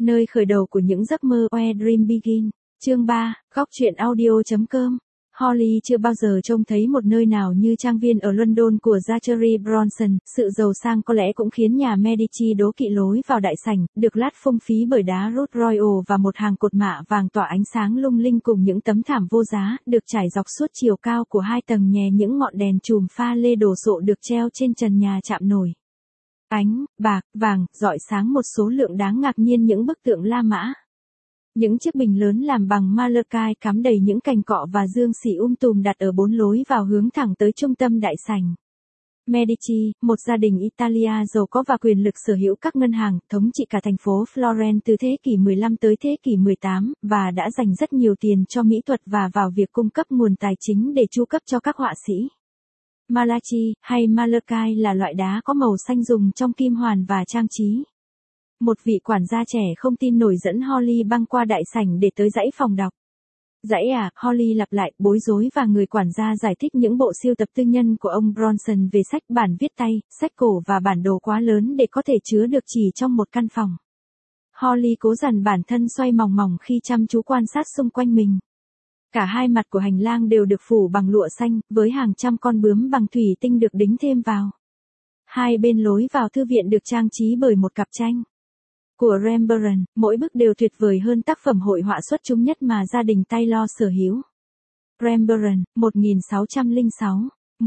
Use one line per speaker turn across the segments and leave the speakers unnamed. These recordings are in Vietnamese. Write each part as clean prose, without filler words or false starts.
Nơi khởi đầu của những giấc mơ Where Dream Begin. Chương 3, góc truyện audio.com. Holly chưa bao giờ trông thấy một nơi nào như trang viên ở London của Zachary Bronson, sự giàu sang có lẽ cũng khiến nhà Medici đố kỵ lối vào đại sảnh, được lát phung phí bởi đá Rose Royal và một hàng cột mạ vàng tỏa ánh sáng lung linh cùng những tấm thảm vô giá, được trải dọc suốt chiều cao của 2 tầng nhè những ngọn đèn chùm pha lê đồ sộ được treo trên trần nhà chạm nổi. Ánh, bạc, vàng, rọi sáng một số lượng đáng ngạc nhiên những bức tượng La Mã. Những chiếc bình lớn làm bằng malachite cắm đầy những cành cọ và dương xỉ tùm đặt ở 4 lối vào hướng thẳng tới trung tâm đại sảnh. Medici, một gia đình Italia giàu có và quyền lực sở hữu các ngân hàng, thống trị cả thành phố Florence từ thế kỷ 15 tới thế kỷ 18, và đã dành rất nhiều tiền cho mỹ thuật và vào việc cung cấp nguồn tài chính để chu cấp cho các họa sĩ. Malachi, hay malachite là loại đá có màu xanh dùng trong kim hoàn và trang trí. Một vị quản gia trẻ không tin nổi dẫn Holly băng qua đại sảnh để tới dãy phòng đọc. Dãy à, Holly lặp lại, bối rối, và người quản gia giải thích những bộ siêu tập tư nhân của ông Bronson về sách bản viết tay, sách cổ và bản đồ quá lớn để có thể chứa được chỉ trong một căn phòng. Holly cố dằn bản thân xoay mòng mòng khi chăm chú quan sát xung quanh mình. Cả hai mặt của hành lang đều được phủ bằng lụa xanh, với hàng trăm con bướm bằng thủy tinh được đính thêm vào. Hai bên lối vào thư viện được trang trí bởi một cặp tranh của Rembrandt, mỗi bức đều tuyệt vời hơn tác phẩm hội họa xuất chúng nhất mà gia đình Taylor sở hữu. Rembrandt, 1606,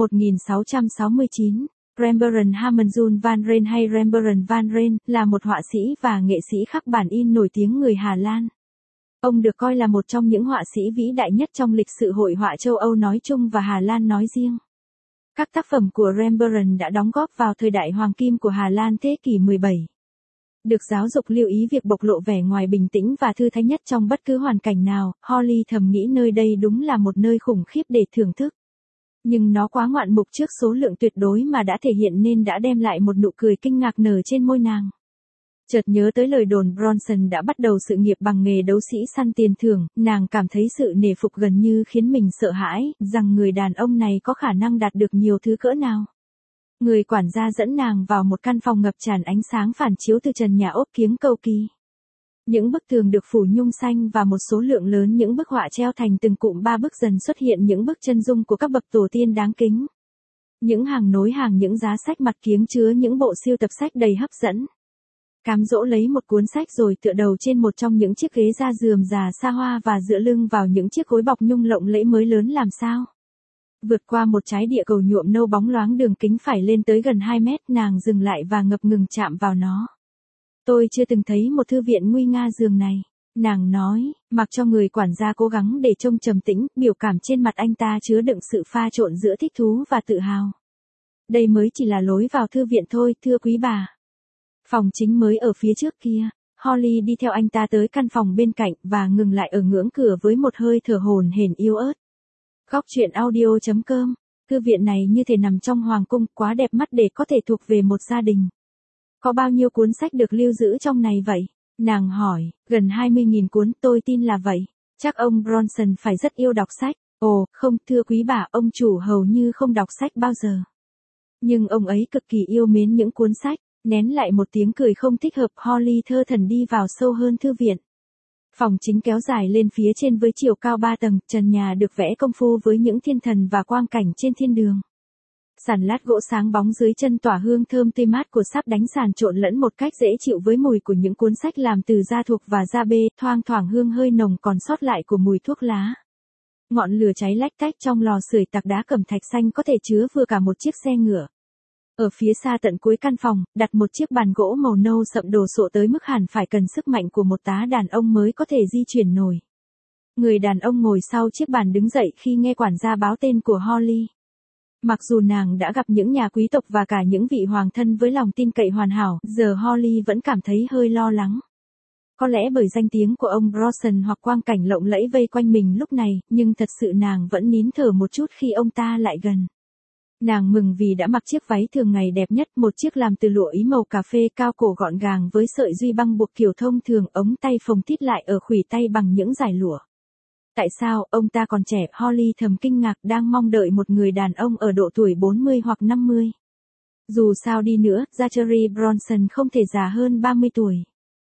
1669. Rembrandt Hammerzoon van Rijn hay Rembrandt van Rijn là một họa sĩ và nghệ sĩ khắc bản in nổi tiếng người Hà Lan. Ông được coi là một trong những họa sĩ vĩ đại nhất trong lịch sử hội họa châu Âu nói chung và Hà Lan nói riêng. Các tác phẩm của Rembrandt đã đóng góp vào thời đại hoàng kim của Hà Lan thế kỷ 17. Được giáo dục lưu ý việc bộc lộ vẻ ngoài bình tĩnh và thư thái nhất trong bất cứ hoàn cảnh nào, Holly thầm nghĩ nơi đây đúng là một nơi khủng khiếp để thưởng thức. Nhưng nó quá ngoạn mục trước số lượng tuyệt đối mà đã thể hiện nên đã đem lại một nụ cười kinh ngạc nở trên môi nàng. Chợt nhớ tới lời đồn Bronson đã bắt đầu sự nghiệp bằng nghề đấu sĩ săn tiền thưởng, nàng cảm thấy sự nể phục gần như khiến mình sợ hãi, rằng người đàn ông này có khả năng đạt được nhiều thứ cỡ nào. Người quản gia dẫn nàng vào một căn phòng ngập tràn ánh sáng phản chiếu từ trần nhà ốp kiếng cầu kỳ. Những bức tường được phủ nhung xanh và một số lượng lớn những bức họa treo thành từng cụm 3 bức dần xuất hiện những bức chân dung của các bậc tổ tiên đáng kính. Những hàng nối hàng những giá sách mặt kiếng chứa những bộ siêu tập sách đầy hấp dẫn. Cám dỗ lấy một cuốn sách rồi tựa đầu trên một trong những chiếc ghế da rườm rà xa hoa và dựa lưng vào những chiếc gối bọc nhung lộng lẫy mới lớn làm sao. Vượt qua một trái địa cầu nhuộm nâu bóng loáng đường kính phải lên tới gần 2 mét, nàng dừng lại và ngập ngừng chạm vào nó. Tôi chưa từng thấy một thư viện nguy nga giường này, nàng nói, mặc cho người quản gia cố gắng để trông trầm tĩnh, biểu cảm trên mặt anh ta chứa đựng sự pha trộn giữa thích thú và tự hào. Đây mới chỉ là lối vào thư viện thôi, thưa quý bà. Phòng chính mới ở phía trước kia. Holly đi theo anh ta tới căn phòng bên cạnh và ngừng lại ở ngưỡng cửa với một hơi thở hổn hển yếu ớt. Góc truyện audio.com. Thư viện này như thể nằm trong hoàng cung, quá đẹp mắt để có thể thuộc về một gia đình. Có bao nhiêu cuốn sách được lưu giữ trong này vậy? Nàng hỏi. Gần 20.000 cuốn, tôi tin là vậy. Chắc ông Bronson phải rất yêu đọc sách. Ồ, không, thưa quý bà, ông chủ hầu như không đọc sách bao giờ. Nhưng ông ấy cực kỳ yêu mến những cuốn sách. Nén lại một tiếng cười không thích hợp, Holly thơ thẩn đi vào sâu hơn thư viện. Phòng chính kéo dài lên phía trên với chiều cao 3 tầng, trần nhà được vẽ công phu với những thiên thần và quang cảnh trên thiên đường. Sàn lát gỗ sáng bóng dưới chân tỏa hương thơm tươi mát của sáp đánh sàn trộn lẫn một cách dễ chịu với mùi của những cuốn sách làm từ da thuộc và da bê, thoang thoảng hương hơi nồng còn sót lại của mùi thuốc lá. Ngọn lửa cháy lách tách trong lò sưởi tạc đá cẩm thạch xanh có thể chứa vừa cả một chiếc xe ngựa. Ở phía xa tận cuối căn phòng, đặt một chiếc bàn gỗ màu nâu sậm đồ sộ tới mức hẳn phải cần sức mạnh của một tá đàn ông mới có thể di chuyển nổi. Người đàn ông ngồi sau chiếc bàn đứng dậy khi nghe quản gia báo tên của Holly. Mặc dù nàng đã gặp những nhà quý tộc và cả những vị hoàng thân với lòng tin cậy hoàn hảo, giờ Holly vẫn cảm thấy hơi lo lắng. Có lẽ bởi danh tiếng của ông Bronson hoặc quang cảnh lộng lẫy vây quanh mình lúc này, nhưng thật sự nàng vẫn nín thở một chút khi ông ta lại gần. Nàng mừng vì đã mặc chiếc váy thường ngày đẹp nhất, một chiếc làm từ lụa ý màu cà phê cao cổ gọn gàng với sợi duy băng buộc kiểu thông thường, ống tay phồng tít lại ở khuỷu tay bằng những dải lụa. Tại sao, ông ta còn trẻ, Holly thầm kinh ngạc, đang mong đợi một người đàn ông ở độ tuổi 40 hoặc 50. Dù sao đi nữa, Zachary Bronson không thể già hơn 30 tuổi.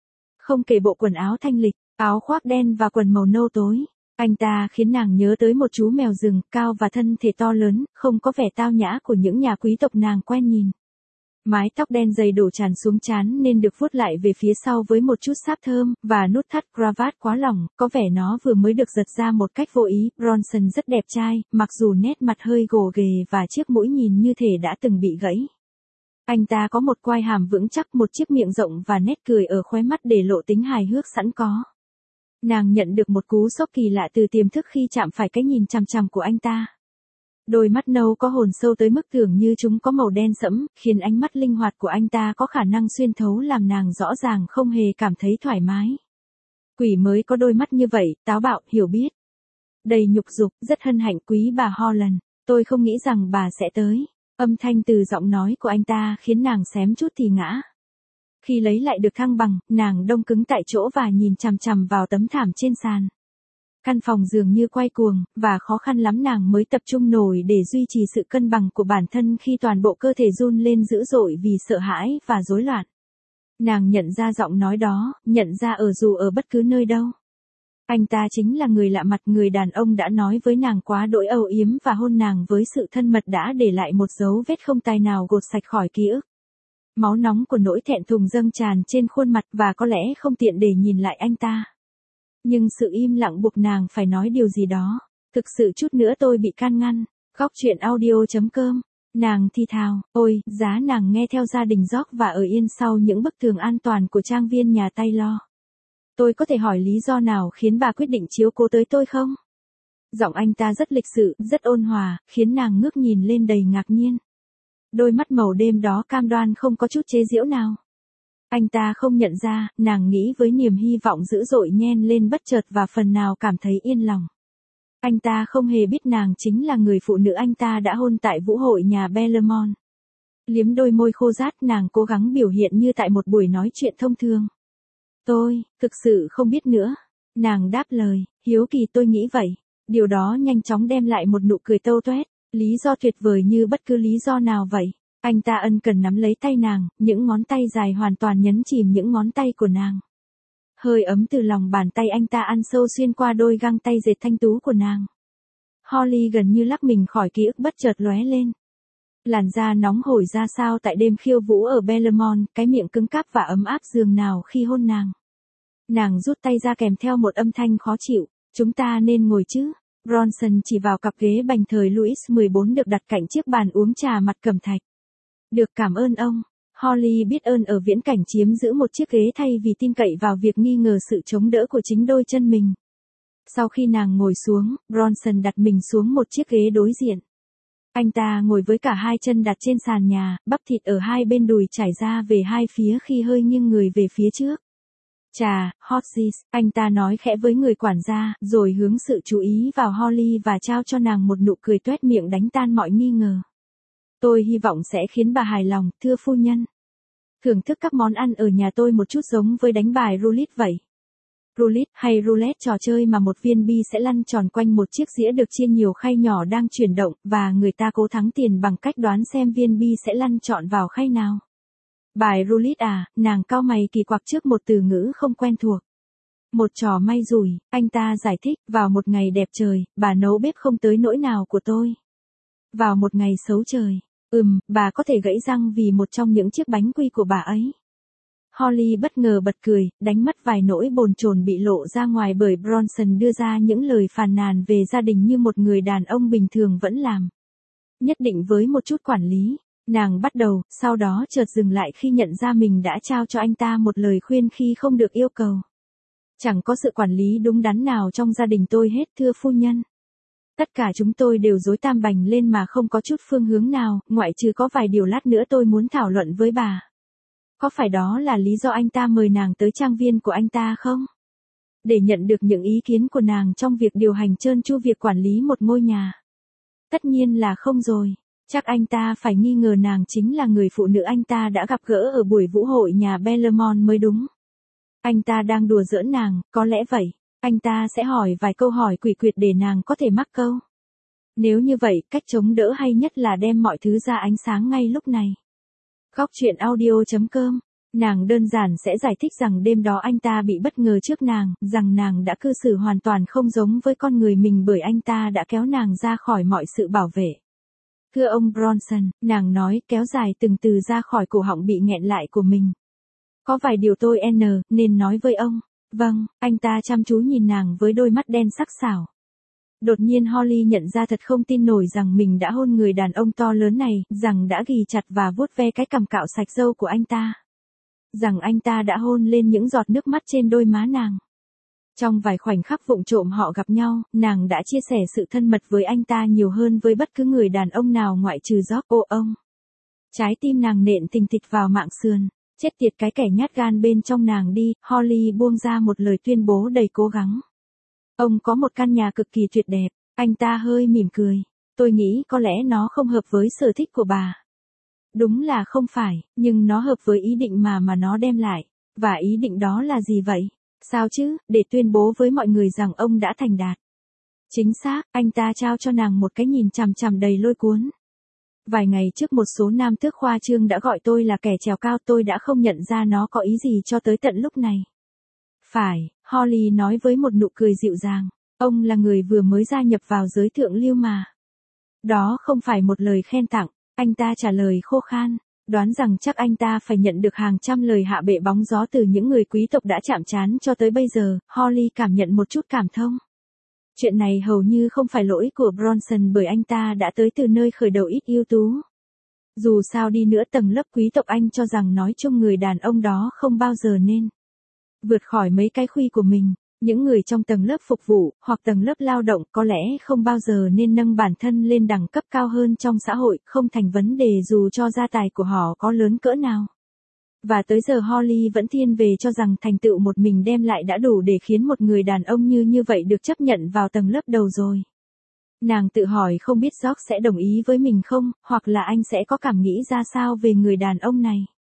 Không kể bộ quần áo thanh lịch, áo khoác đen và quần màu nâu tối. Anh ta khiến nàng nhớ tới một chú mèo rừng cao và thân thể to lớn, không có vẻ tao nhã của những nhà quý tộc nàng quen nhìn. Mái tóc đen dày đổ tràn xuống trán nên được vuốt lại về phía sau với một chút sáp thơm, và nút thắt cravat quá lỏng, có vẻ nó vừa mới được giật ra một cách vô ý. Bronson rất đẹp trai, mặc dù nét mặt hơi gồ ghề và chiếc mũi nhìn như thể đã từng bị gãy. Anh ta có một quai hàm vững chắc, một chiếc miệng rộng và nét cười ở khóe mắt để lộ tính hài hước sẵn có. Nàng nhận được một cú sốc kỳ lạ từ tiềm thức khi chạm phải cái nhìn chằm chằm của anh ta. Đôi mắt nâu có hồn sâu tới mức tưởng như chúng có màu đen sẫm, khiến ánh mắt linh hoạt của anh ta có khả năng xuyên thấu làm nàng rõ ràng không hề cảm thấy thoải mái. Quỷ mới có đôi mắt như vậy, táo bạo, hiểu biết. Đầy nhục dục, rất hân hạnh quý bà Holland. Tôi không nghĩ rằng bà sẽ tới. Âm thanh từ giọng nói của anh ta khiến nàng xém chút thì ngã. Khi lấy lại được thăng bằng, nàng đông cứng tại chỗ và nhìn chằm chằm vào tấm thảm trên sàn. Căn phòng dường như quay cuồng, và khó khăn lắm nàng mới tập trung nổi để duy trì sự cân bằng của bản thân khi toàn bộ cơ thể run lên dữ dội vì sợ hãi và rối loạn. Nàng nhận ra giọng nói đó, nhận ra dù ở bất cứ nơi đâu. Anh ta chính là người lạ mặt, người đàn ông đã nói với nàng quá đỗi âu yếm và hôn nàng với sự thân mật đã để lại một dấu vết không tài nào gột sạch khỏi ký ức. Máu nóng của nỗi thẹn thùng dâng tràn trên khuôn mặt và có lẽ không tiện để nhìn lại anh ta. Nhưng sự im lặng buộc nàng phải nói điều gì đó. Thực sự chút nữa tôi bị can ngăn. Góc chuyện audio.com. Nàng thì thào, ôi, giá nàng nghe theo gia đình George và ở yên sau những bức tường an toàn của trang viên nhà Taylor. Tôi có thể hỏi lý do nào khiến bà quyết định chiếu cố tới tôi không? Giọng anh ta rất lịch sự, rất ôn hòa, khiến nàng ngước nhìn lên đầy ngạc nhiên. Đôi mắt màu đêm đó cam đoan không có chút chế giễu nào. Anh ta không nhận ra, nàng nghĩ với niềm hy vọng dữ dội nhen lên bất chợt và phần nào cảm thấy yên lòng. Anh ta không hề biết nàng chính là người phụ nữ anh ta đã hôn tại vũ hội nhà Belmont. Liếm đôi môi khô rát, nàng cố gắng biểu hiện như tại một buổi nói chuyện thông thường. Tôi, thực sự không biết nữa. Nàng đáp lời, hiếu kỳ tôi nghĩ vậy. Điều đó nhanh chóng đem lại một nụ cười tâu toét. Lý do tuyệt vời như bất cứ lý do nào vậy. Anh ta ân cần nắm lấy tay nàng, những ngón tay dài hoàn toàn nhấn chìm những ngón tay của nàng. Hơi ấm từ lòng bàn tay anh ta ăn sâu xuyên qua đôi găng tay dệt thanh tú của nàng. Holly gần như lắc mình khỏi ký ức bất chợt lóe lên. Làn da nóng hổi ra sao tại đêm khiêu vũ ở Belmont, cái miệng cứng cáp và ấm áp giường nào khi hôn nàng. Nàng rút tay ra kèm theo một âm thanh khó chịu, chúng ta nên ngồi chứ. Bronson chỉ vào cặp ghế bành thời Louis XIV được đặt cạnh chiếc bàn uống trà mặt cẩm thạch. Được, cảm ơn ông. Holly biết ơn ở viễn cảnh chiếm giữ một chiếc ghế thay vì tin cậy vào việc nghi ngờ sự chống đỡ của chính đôi chân mình. Sau khi nàng ngồi xuống, Bronson đặt mình xuống một chiếc ghế đối diện. Anh ta ngồi với cả hai chân đặt trên sàn nhà, bắp thịt ở hai bên đùi trải ra về hai phía khi hơi nghiêng người về phía trước. Trà, hot cheese, anh ta nói khẽ với người quản gia, rồi hướng sự chú ý vào Holly và trao cho nàng một nụ cười toét miệng đánh tan mọi nghi ngờ. Tôi hy vọng sẽ khiến bà hài lòng, thưa phu nhân. Thưởng thức các món ăn ở nhà tôi một chút giống với đánh bài roulette vậy. Roulette hay roulette, trò chơi mà một viên bi sẽ lăn tròn quanh một chiếc dĩa được chia nhiều khay nhỏ đang chuyển động, và người ta cố thắng tiền bằng cách đoán xem viên bi sẽ lăn trọn vào khay nào. Bài roulette à, nàng cau mày kỳ quặc trước một từ ngữ không quen thuộc. Một trò may rủi, anh ta giải thích, vào một ngày đẹp trời, bà nấu bếp không tới nỗi nào của tôi. Vào một ngày xấu trời, bà có thể gãy răng vì một trong những chiếc bánh quy của bà ấy. Holly bất ngờ bật cười, đánh mất vài nỗi bồn chồn bị lộ ra ngoài bởi Bronson đưa ra những lời phàn nàn về gia đình như một người đàn ông bình thường vẫn làm. Nhất định với một chút quản lý, nàng bắt đầu, sau đó chợt dừng lại khi nhận ra mình đã trao cho anh ta một lời khuyên khi không được yêu cầu. Chẳng có sự quản lý đúng đắn nào trong gia đình tôi hết, thưa phu nhân. Tất cả chúng tôi đều rối tam bành lên mà không có chút phương hướng nào, ngoại trừ có vài điều lát nữa tôi muốn thảo luận với bà. Có phải đó là lý do anh ta mời nàng tới trang viên của anh ta không? Để nhận được những ý kiến của nàng trong việc điều hành trơn tru việc quản lý một ngôi nhà. Tất nhiên là không rồi. Chắc anh ta phải nghi ngờ nàng chính là người phụ nữ anh ta đã gặp gỡ ở buổi vũ hội nhà Belmont mới đúng. Anh ta đang đùa giỡn nàng, có lẽ vậy. Anh ta sẽ hỏi vài câu hỏi quỷ quyệt để nàng có thể mắc câu. Nếu như vậy, cách chống đỡ hay nhất là đem mọi thứ ra ánh sáng ngay lúc này. Góc chuyện audio.com Nàng đơn giản sẽ giải thích rằng đêm đó anh ta bị bất ngờ trước nàng, rằng nàng đã cư xử hoàn toàn không giống với con người mình bởi anh ta đã kéo nàng ra khỏi mọi sự bảo vệ. Thưa ông Bronson, nàng nói, kéo dài từng từ ra khỏi cổ họng bị nghẹn lại của mình. Có vài điều tôi nên nói với ông. Vâng, anh ta chăm chú nhìn nàng với đôi mắt đen sắc sảo. Đột nhiên Holly nhận ra thật không tin nổi rằng mình đã hôn người đàn ông to lớn này, rằng đã ghì chặt và vuốt ve cái cằm cạo sạch râu của anh ta. Rằng anh ta đã hôn lên những giọt nước mắt trên đôi má nàng. Trong vài khoảnh khắc vụng trộm họ gặp nhau, nàng đã chia sẻ sự thân mật với anh ta nhiều hơn với bất cứ người đàn ông nào ngoại trừ George. Ô ông! Trái tim nàng nện thình thịch vào mạng sườn. Chết tiệt cái kẻ nhát gan bên trong nàng đi, Holly buông ra một lời tuyên bố đầy cố gắng. Ông có một căn nhà cực kỳ tuyệt đẹp, anh ta hơi mỉm cười. Tôi nghĩ có lẽ nó không hợp với sở thích của bà. Đúng là không phải, nhưng nó hợp với ý định mà nó đem lại. Và ý định đó là gì vậy? Sao chứ, để tuyên bố với mọi người rằng ông đã thành đạt. Chính xác, anh ta trao cho nàng một cái nhìn chằm chằm đầy lôi cuốn. Vài ngày trước một số nam tước khoa trương đã gọi tôi là kẻ trèo cao, tôi đã không nhận ra nó có ý gì cho tới tận lúc này. Phải, Holly nói với một nụ cười dịu dàng, ông là người vừa mới gia nhập vào giới thượng lưu mà. Đó không phải một lời khen tặng, anh ta trả lời khô khan, đoán rằng chắc anh ta phải nhận được hàng trăm lời hạ bệ bóng gió từ những người quý tộc đã chạm trán cho tới bây giờ. Holly cảm nhận một chút cảm thông. Chuyện này hầu như không phải lỗi của Bronson bởi anh ta đã tới từ nơi khởi đầu ít ưu tú. Dù sao đi nữa tầng lớp quý tộc Anh cho rằng nói chung người đàn ông đó không bao giờ nên vượt khỏi mấy cái khuy của mình. Những người trong tầng lớp phục vụ, hoặc tầng lớp lao động có lẽ không bao giờ nên nâng bản thân lên đẳng cấp cao hơn trong xã hội, không thành vấn đề dù cho gia tài của họ có lớn cỡ nào. Và tới giờ Holly vẫn thiên về cho rằng thành tựu một mình đem lại đã đủ để khiến một người đàn ông như vậy được chấp nhận vào tầng lớp đầu rồi. Nàng tự hỏi không biết George sẽ đồng ý với mình không, hoặc là anh sẽ có cảm nghĩ ra sao về người đàn ông này.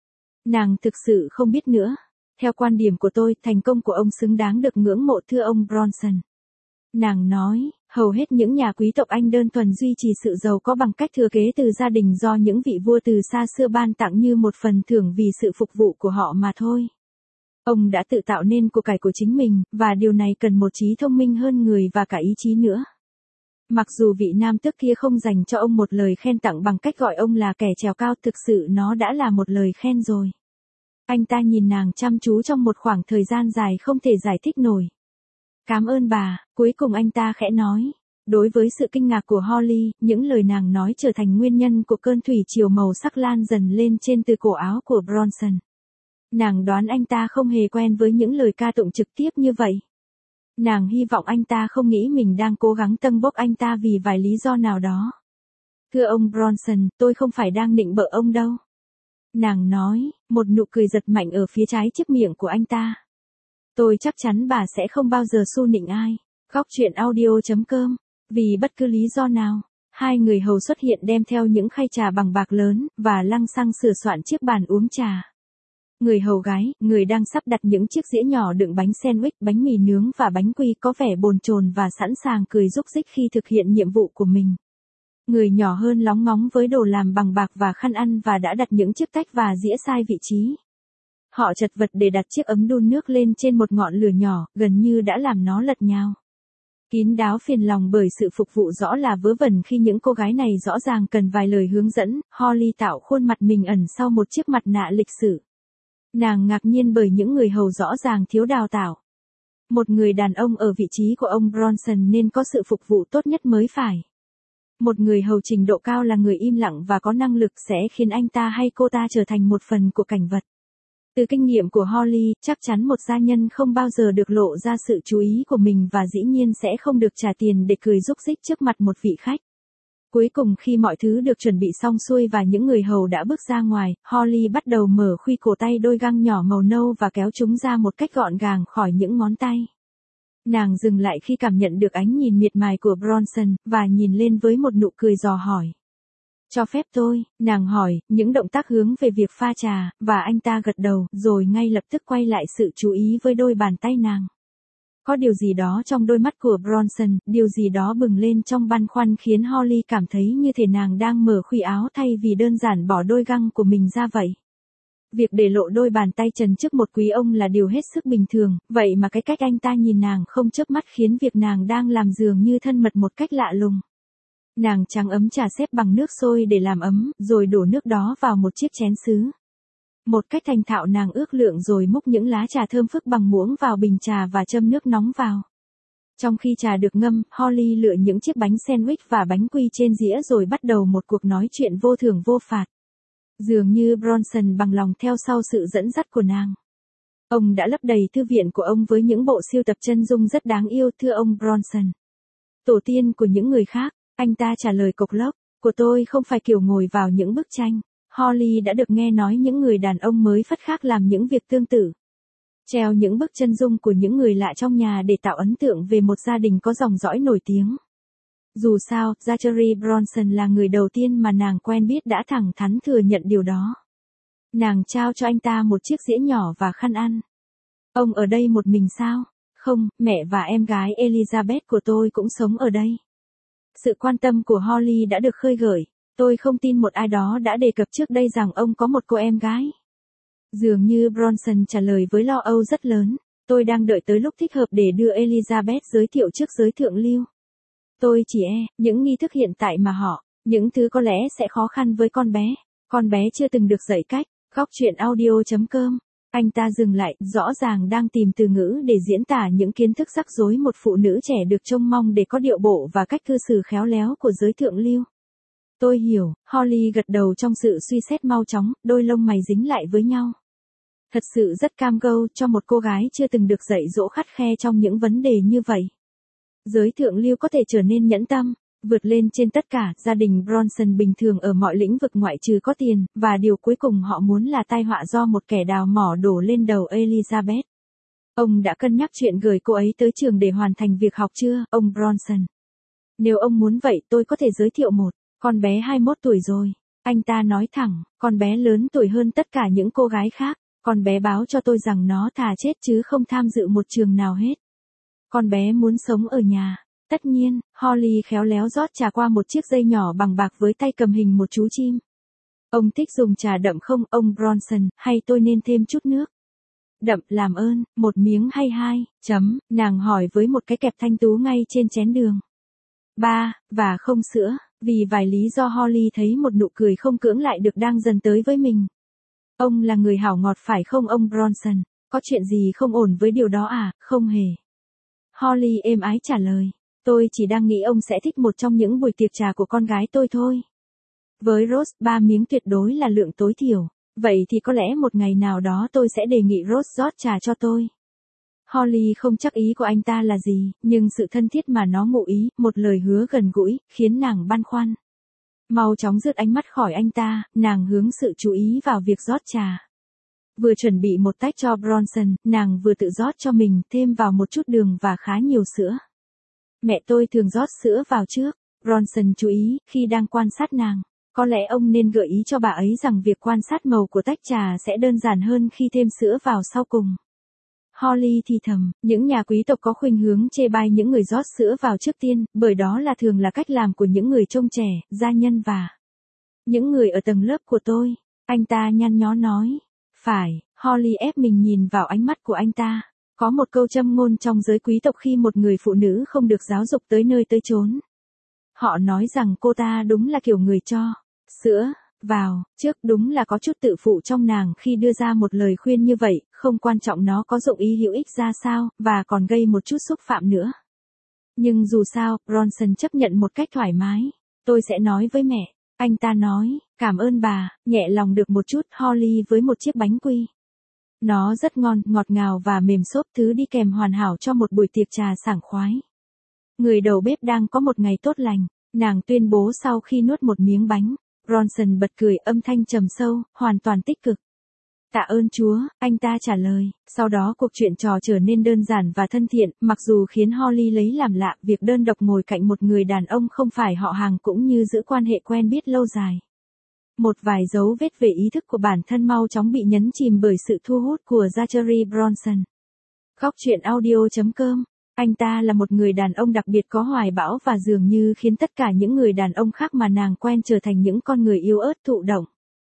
Nàng thực sự không biết nữa. Theo quan điểm của tôi, thành công của ông xứng đáng được ngưỡng mộ thưa ông Bronson. Nàng nói, hầu hết những nhà quý tộc Anh đơn thuần duy trì sự giàu có bằng cách thừa kế từ gia đình do những vị vua từ xa xưa ban tặng như một phần thưởng vì sự phục vụ của họ mà thôi. Ông đã tự tạo nên của cải của chính mình, và điều này cần một trí thông minh hơn người và cả ý chí nữa. Mặc dù vị nam tước kia không dành cho ông một lời khen tặng bằng cách gọi ông là kẻ trèo cao, thực sự nó đã là một lời khen rồi. Anh ta nhìn nàng chăm chú trong một khoảng thời gian dài không thể giải thích nổi. Cảm ơn bà, cuối cùng anh ta khẽ nói. Đối với sự kinh ngạc của Holly, những lời nàng nói trở thành nguyên nhân của cơn thủy triều màu sắc lan dần lên trên từ cổ áo của Bronson. Nàng đoán anh ta không hề quen với những lời ca tụng trực tiếp như vậy. Nàng hy vọng anh ta không nghĩ mình đang cố gắng tâng bốc anh ta vì vài lý do nào đó. Thưa ông Bronson, tôi không phải đang nịnh bợ ông đâu. Nàng nói, một nụ cười giật mạnh ở phía trái chiếc miệng của anh ta. Tôi chắc chắn bà sẽ không bao giờ xu nịnh ai. Góc truyện audio.com. Vì bất cứ lý do nào, hai người hầu xuất hiện đem theo những khay trà bằng bạc lớn, và lăng xăng sửa soạn chiếc bàn uống trà. Người hầu gái, người đang sắp đặt những chiếc dĩa nhỏ đựng bánh sandwich, bánh mì nướng và bánh quy có vẻ bồn chồn và sẵn sàng cười rúc rích khi thực hiện nhiệm vụ của mình. Người nhỏ hơn lóng ngóng với đồ làm bằng bạc và khăn ăn và đã đặt những chiếc tách và dĩa sai vị trí. Họ chật vật để đặt chiếc ấm đun nước lên trên một ngọn lửa nhỏ, gần như đã làm nó lật nhào. Kín đáo phiền lòng bởi sự phục vụ rõ là vớ vẩn khi những cô gái này rõ ràng cần vài lời hướng dẫn, Holly tạo khuôn mặt mình ẩn sau một chiếc mặt nạ lịch sự. Nàng ngạc nhiên bởi những người hầu rõ ràng thiếu đào tạo. Một người đàn ông ở vị trí của ông Bronson nên có sự phục vụ tốt nhất mới phải. Một người hầu trình độ cao là người im lặng và có năng lực sẽ khiến anh ta hay cô ta trở thành một phần của cảnh vật. Từ kinh nghiệm của Holly, chắc chắn một gia nhân không bao giờ được lộ ra sự chú ý của mình và dĩ nhiên sẽ không được trả tiền để cười rúc rích trước mặt một vị khách. Cuối cùng khi mọi thứ được chuẩn bị xong xuôi và những người hầu đã bước ra ngoài, Holly bắt đầu mở khuy cổ tay đôi găng nhỏ màu nâu và kéo chúng ra một cách gọn gàng khỏi những ngón tay. Nàng dừng lại khi cảm nhận được ánh nhìn miệt mài của Bronson, và nhìn lên với một nụ cười dò hỏi. Cho phép tôi, nàng hỏi, những động tác hướng về việc pha trà, và anh ta gật đầu, rồi ngay lập tức quay lại sự chú ý với đôi bàn tay nàng. Có điều gì đó trong đôi mắt của Bronson, điều gì đó bừng lên trong băn khoăn khiến Holly cảm thấy như thể nàng đang mở khuy áo thay vì đơn giản bỏ đôi găng của mình ra vậy. Việc để lộ đôi bàn tay trần trước một quý ông là điều hết sức bình thường, vậy mà cái cách anh ta nhìn nàng không chớp mắt khiến việc nàng đang làm dường như thân mật một cách lạ lùng. Nàng tráng ấm trà xếp bằng nước sôi để làm ấm, rồi đổ nước đó vào một chiếc chén sứ. Một cách thành thạo nàng ước lượng rồi múc những lá trà thơm phức bằng muỗng vào bình trà và châm nước nóng vào. Trong khi trà được ngâm, Holly lựa những chiếc bánh sandwich và bánh quy trên dĩa rồi bắt đầu một cuộc nói chuyện vô thưởng vô phạt. Dường như Bronson bằng lòng theo sau sự dẫn dắt của nàng. Ông đã lấp đầy thư viện của ông với những bộ sưu tập chân dung rất đáng yêu, thưa ông Bronson. Tổ tiên của những người khác, anh ta trả lời cộc lốc, của tôi không phải kiểu ngồi vào những bức tranh. Holly đã được nghe nói những người đàn ông mới phất khác làm những việc tương tự. Treo những bức chân dung của những người lạ trong nhà để tạo ấn tượng về một gia đình có dòng dõi nổi tiếng. Dù sao, Zachary Bronson là người đầu tiên mà nàng quen biết đã thẳng thắn thừa nhận điều đó. Nàng trao cho anh ta một chiếc dĩa nhỏ và khăn ăn. Ông ở đây một mình sao? Không, mẹ và em gái Elizabeth của tôi cũng sống ở đây. Sự quan tâm của Holly đã được khơi gợi. Tôi không tin một ai đó đã đề cập trước đây rằng ông có một cô em gái. Dường như Bronson trả lời với lo âu rất lớn. Tôi đang đợi tới lúc thích hợp để đưa Elizabeth giới thiệu trước giới thượng lưu. Tôi chỉ những nghi thức hiện tại mà những thứ có lẽ sẽ khó khăn với con bé. Con bé chưa từng được dạy cách. Góc chuyện audio.com. Anh ta dừng lại, rõ ràng đang tìm từ ngữ để diễn tả những kiến thức rắc rối một phụ nữ trẻ được trông mong để có điệu bộ và cách cư xử khéo léo của giới thượng lưu. Tôi hiểu, Holly gật đầu trong sự suy xét mau chóng, đôi lông mày dính lại với nhau. Thật sự rất cam go cho một cô gái chưa từng được dạy dỗ khắt khe trong những vấn đề như vậy. Giới thượng lưu có thể trở nên nhẫn tâm, vượt lên trên tất cả. Gia đình Bronson bình thường ở mọi lĩnh vực ngoại trừ có tiền, và điều cuối cùng họ muốn là tai họa do một kẻ đào mỏ đổ lên đầu Elizabeth. Ông đã cân nhắc chuyện gửi cô ấy tới trường để hoàn thành việc học chưa, ông Bronson? Nếu ông muốn vậy tôi có thể giới thiệu một. Con bé 21 tuổi rồi. Anh ta nói thẳng, con bé lớn tuổi hơn tất cả những cô gái khác. Con bé báo cho tôi rằng nó thà chết chứ không tham dự một trường nào hết. Con bé muốn sống ở nhà. Tất nhiên, Holly khéo léo rót trà qua một chiếc dây nhỏ bằng bạc với tay cầm hình một chú chim. Ông thích dùng trà đậm không, ông Bronson, hay tôi nên thêm chút nước? Đậm, làm ơn, một miếng hay hai, nàng hỏi với một cái kẹp thanh tú ngay trên chén đường. Và không sữa, vì vài lý do Holly thấy một nụ cười không cưỡng lại được đang dần tới với mình. Ông là người hảo ngọt phải không ông Bronson? Có chuyện gì không ổn với điều đó à? Không hề. Holly êm ái trả lời. Tôi chỉ đang nghĩ ông sẽ thích một trong những buổi tiệc trà của con gái tôi thôi. Với Rose, 3 miếng tuyệt đối là lượng tối thiểu. Vậy thì có lẽ một ngày nào đó tôi sẽ đề nghị Rose rót trà cho tôi. Holly không chắc ý của anh ta là gì, nhưng sự thân thiết mà nó ngụ ý, một lời hứa gần gũi, khiến nàng băn khoăn. Mau chóng rước ánh mắt khỏi anh ta, nàng hướng sự chú ý vào việc rót trà. Vừa chuẩn bị một tách cho Bronson, nàng vừa tự rót cho mình, thêm vào một chút đường và khá nhiều sữa. Mẹ tôi thường rót sữa vào trước. Bronson chú ý, khi đang quan sát nàng. Có lẽ ông nên gợi ý cho bà ấy rằng việc quan sát màu của tách trà sẽ đơn giản hơn khi thêm sữa vào sau cùng. Holly thì thầm, những nhà quý tộc có khuynh hướng chê bai những người rót sữa vào trước tiên, bởi đó là thường là cách làm của những người trông trẻ, gia nhân và những người ở tầng lớp của tôi. Anh ta nhăn nhó nói. Phải, Holly ép mình nhìn vào ánh mắt của anh ta. Có một câu châm ngôn trong giới quý tộc khi một người phụ nữ không được giáo dục tới nơi tới chốn. Họ nói rằng cô ta đúng là kiểu người cho sữa vào trước, đúng là có chút tự phụ trong nàng khi đưa ra một lời khuyên như vậy, không quan trọng nó có dụng ý hữu ích ra sao, và còn gây một chút xúc phạm nữa. Nhưng dù sao, Bronson chấp nhận một cách thoải mái. Tôi sẽ nói với mẹ. Anh ta nói, cảm ơn bà, nhẹ lòng được một chút. Holly với một chiếc bánh quy. Nó rất ngon, ngọt ngào và mềm xốp, thứ đi kèm hoàn hảo cho một buổi tiệc trà sảng khoái. Người đầu bếp đang có một ngày tốt lành, nàng tuyên bố sau khi nuốt một miếng bánh. Bronson bật cười, âm thanh trầm sâu, hoàn toàn tích cực. Tạ ơn Chúa, anh ta trả lời. Sau đó cuộc chuyện trò trở nên đơn giản và thân thiện, mặc dù khiến Holly lấy làm lạ việc đơn độc ngồi cạnh một người đàn ông không phải họ hàng cũng như giữ quan hệ quen biết lâu dài. Một vài dấu vết về ý thức của bản thân mau chóng bị nhấn chìm bởi sự thu hút của Zachary Bronson. Góc chuyện audio.com. Anh ta là một người đàn ông đặc biệt có hoài bão và dường như khiến tất cả những người đàn ông khác mà nàng quen trở thành những con người yếu ớt thụ động.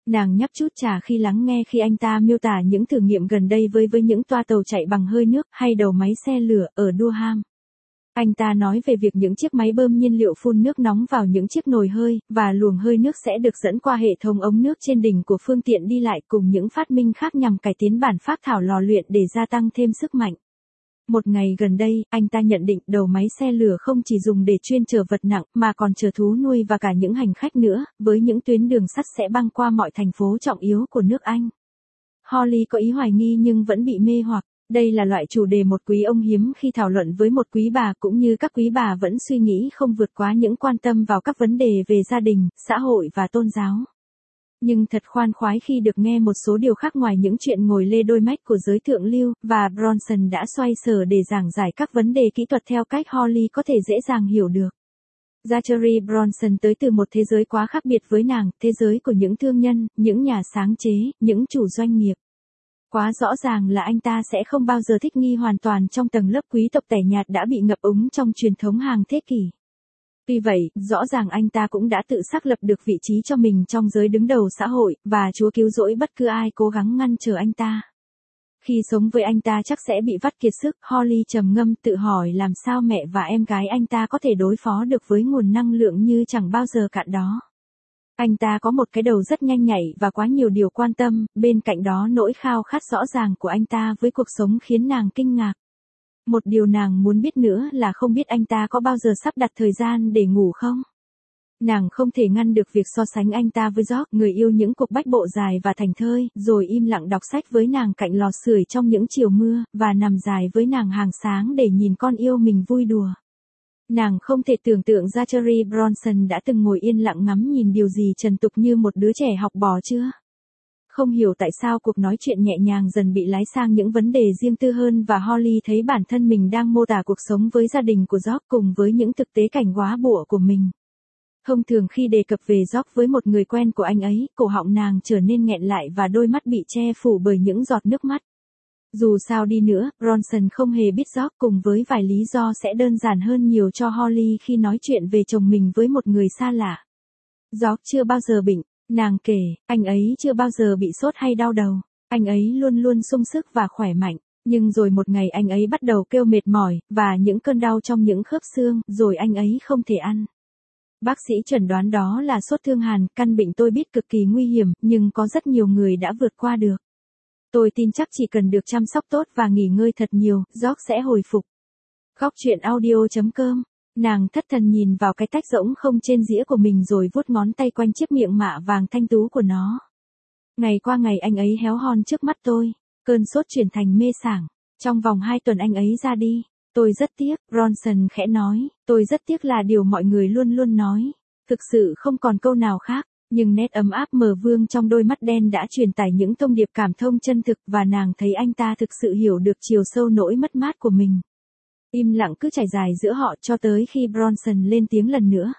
Nàng nhấp chút trà khi lắng nghe khi anh ta miêu tả những thử nghiệm gần đây với những toa tàu chạy bằng hơi nước hay đầu máy xe lửa ở Durham. Anh ta nói về việc những chiếc máy bơm nhiên liệu phun nước nóng vào những chiếc nồi hơi, và luồng hơi nước sẽ được dẫn qua hệ thống ống nước trên đỉnh của phương tiện đi lại cùng những phát minh khác nhằm cải tiến bản phác thảo lò luyện để gia tăng thêm sức mạnh. Một ngày gần đây, anh ta nhận định đầu máy xe lửa không chỉ dùng để chuyên chở vật nặng mà còn chở thú nuôi và cả những hành khách nữa, với những tuyến đường sắt sẽ băng qua mọi thành phố trọng yếu của nước Anh. Holly có ý hoài nghi nhưng vẫn bị mê hoặc. Đây là loại chủ đề một quý ông hiếm khi thảo luận với một quý bà, cũng như các quý bà vẫn suy nghĩ không vượt quá những quan tâm vào các vấn đề về gia đình, xã hội và tôn giáo. Nhưng thật khoan khoái khi được nghe một số điều khác ngoài những chuyện ngồi lê đôi mách của giới thượng lưu, và Bronson đã xoay sở để giảng giải các vấn đề kỹ thuật theo cách Holly có thể dễ dàng hiểu được. Zachary Bronson tới từ một thế giới quá khác biệt với nàng, thế giới của những thương nhân, những nhà sáng chế, những chủ doanh nghiệp. Quá rõ ràng là anh ta sẽ không bao giờ thích nghi hoàn toàn trong tầng lớp quý tộc tẻ nhạt đã bị ngập úng trong truyền thống hàng thế kỷ. Tuy vậy, rõ ràng anh ta cũng đã tự xác lập được vị trí cho mình trong giới đứng đầu xã hội, và Chúa cứu rỗi bất cứ ai cố gắng ngăn trở anh ta. Khi sống với anh ta chắc sẽ bị vắt kiệt sức, Holly trầm ngâm tự hỏi làm sao mẹ và em gái anh ta có thể đối phó được với nguồn năng lượng như chẳng bao giờ cạn đó. Anh ta có một cái đầu rất nhanh nhạy và quá nhiều điều quan tâm, bên cạnh đó nỗi khao khát rõ ràng của anh ta với cuộc sống khiến nàng kinh ngạc. Một điều nàng muốn biết nữa là không biết anh ta có bao giờ sắp đặt thời gian để ngủ không? Nàng không thể ngăn được việc so sánh anh ta với George, người yêu những cuộc bách bộ dài và thành thơi, rồi im lặng đọc sách với nàng cạnh lò sưởi trong những chiều mưa, và nằm dài với nàng hàng sáng để nhìn con yêu mình vui đùa. Nàng không thể tưởng tượng Zachary Bronson đã từng ngồi yên lặng ngắm nhìn điều gì trần tục như một đứa trẻ học bò chưa? Không hiểu tại sao cuộc nói chuyện nhẹ nhàng dần bị lái sang những vấn đề riêng tư hơn, và Holly thấy bản thân mình đang mô tả cuộc sống với gia đình của George cùng với những thực tế cảnh góa bụa của mình. Thông thường khi đề cập về George với một người quen của anh ấy, cổ họng nàng trở nên nghẹn lại và đôi mắt bị che phủ bởi những giọt nước mắt. Dù sao đi nữa, Bronson không hề biết George, cùng với vài lý do sẽ đơn giản hơn nhiều cho Holly khi nói chuyện về chồng mình với một người xa lạ. George chưa bao giờ bệnh, nàng kể, anh ấy chưa bao giờ bị sốt hay đau đầu, anh ấy luôn luôn sung sức và khỏe mạnh, nhưng rồi một ngày anh ấy bắt đầu kêu mệt mỏi, và những cơn đau trong những khớp xương, rồi anh ấy không thể ăn. Bác sĩ chẩn đoán đó là sốt thương hàn, căn bệnh tôi biết cực kỳ nguy hiểm, nhưng có rất nhiều người đã vượt qua được. Tôi tin chắc chỉ cần được chăm sóc tốt và nghỉ ngơi thật nhiều, George sẽ hồi phục. Góc truyện audio.com. Nàng thất thần nhìn vào cái tách rỗng không trên dĩa của mình rồi vuốt ngón tay quanh chiếc miệng mạ vàng thanh tú của nó. Ngày qua ngày anh ấy héo hon trước mắt tôi, cơn sốt chuyển thành mê sảng. Trong vòng 2 tuần anh ấy ra đi. Tôi rất tiếc, Bronson khẽ nói, tôi rất tiếc là điều mọi người luôn luôn nói. Thực sự không còn câu nào khác. Nhưng nét ấm áp mờ vương trong đôi mắt đen đã truyền tải những thông điệp cảm thông chân thực, và nàng thấy anh ta thực sự hiểu được chiều sâu nỗi mất mát của mình. Im lặng cứ trải dài giữa họ cho tới khi Bronson lên tiếng lần nữa.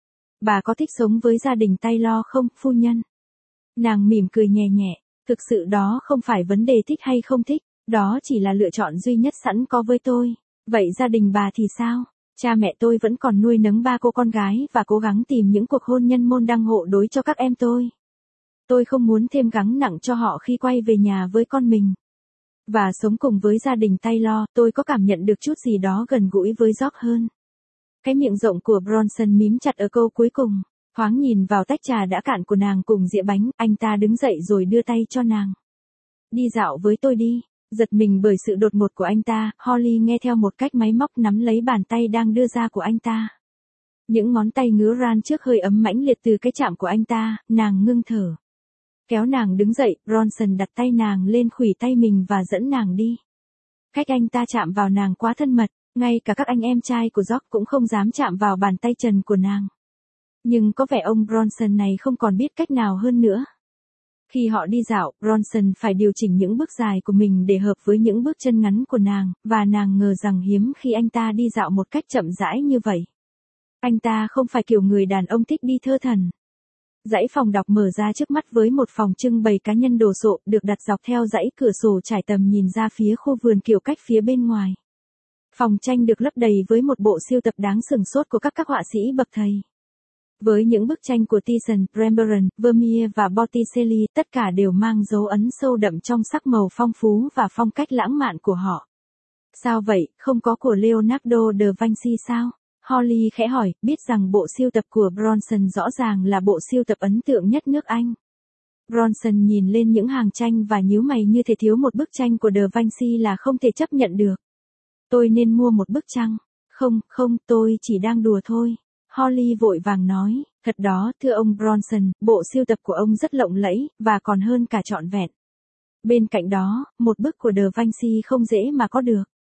Bà có thích sống với gia đình Taylor không, phu nhân? Nàng mỉm cười nhẹ nhẹ, thực sự đó không phải vấn đề thích hay không thích, đó chỉ là lựa chọn duy nhất sẵn có với tôi. Vậy gia đình bà thì sao? Cha mẹ tôi vẫn còn nuôi nấng 3 cô con gái và cố gắng tìm những cuộc hôn nhân môn đăng hộ đối cho các em tôi. Tôi không muốn thêm gánh nặng cho họ khi quay về nhà với con mình. Và sống cùng với gia đình Taylor, tôi có cảm nhận được chút gì đó gần gũi với George hơn. Cái miệng rộng của Bronson mím chặt ở câu cuối cùng. Thoáng nhìn vào tách trà đã cạn của nàng cùng dĩa bánh, anh ta đứng dậy rồi đưa tay cho nàng. Đi dạo với tôi đi. Giật mình bởi sự đột ngột của anh ta, Holly nghe theo một cách máy móc nắm lấy bàn tay đang đưa ra của anh ta. Những ngón tay ngứa ran trước hơi ấm mãnh liệt từ cái chạm của anh ta, nàng ngưng thở. Kéo nàng đứng dậy, Bronson đặt tay nàng lên khuỷu tay mình và dẫn nàng đi. Cách anh ta chạm vào nàng quá thân mật, ngay cả các anh em trai của George cũng không dám chạm vào bàn tay trần của nàng. Nhưng có vẻ ông Bronson này không còn biết cách nào hơn nữa. Khi họ đi dạo, Bronson phải điều chỉnh những bước dài của mình để hợp với những bước chân ngắn của nàng, và nàng ngờ rằng hiếm khi anh ta đi dạo một cách chậm rãi như vậy. Anh ta không phải kiểu người đàn ông thích đi thơ thẩn. Dãy phòng đọc mở ra trước mắt với một phòng trưng bày cá nhân đồ sộ được đặt dọc theo dãy cửa sổ trải tầm nhìn ra phía khu vườn kiểu cách phía bên ngoài. Phòng tranh được lấp đầy với một bộ sưu tập đáng sửng sốt của các họa sĩ bậc thầy. Với những bức tranh của Thyssen, Rembrandt, Vermeer và Botticelli, tất cả đều mang dấu ấn sâu đậm trong sắc màu phong phú và phong cách lãng mạn của họ. Sao vậy, không có của Leonardo da Vinci sao? Holly khẽ hỏi, biết rằng bộ sưu tập của Bronson rõ ràng là bộ sưu tập ấn tượng nhất nước Anh. Bronson nhìn lên những hàng tranh và nhíu mày, như thể thiếu một bức tranh của da Vinci là không thể chấp nhận được. Tôi nên mua một bức chăng? Không, tôi chỉ đang đùa thôi. Holly vội vàng nói, thật đó, thưa ông Bronson, bộ sưu tập của ông rất lộng lẫy, và còn hơn cả trọn vẹn. Bên cạnh đó, một bức của da Vinci không dễ mà có được.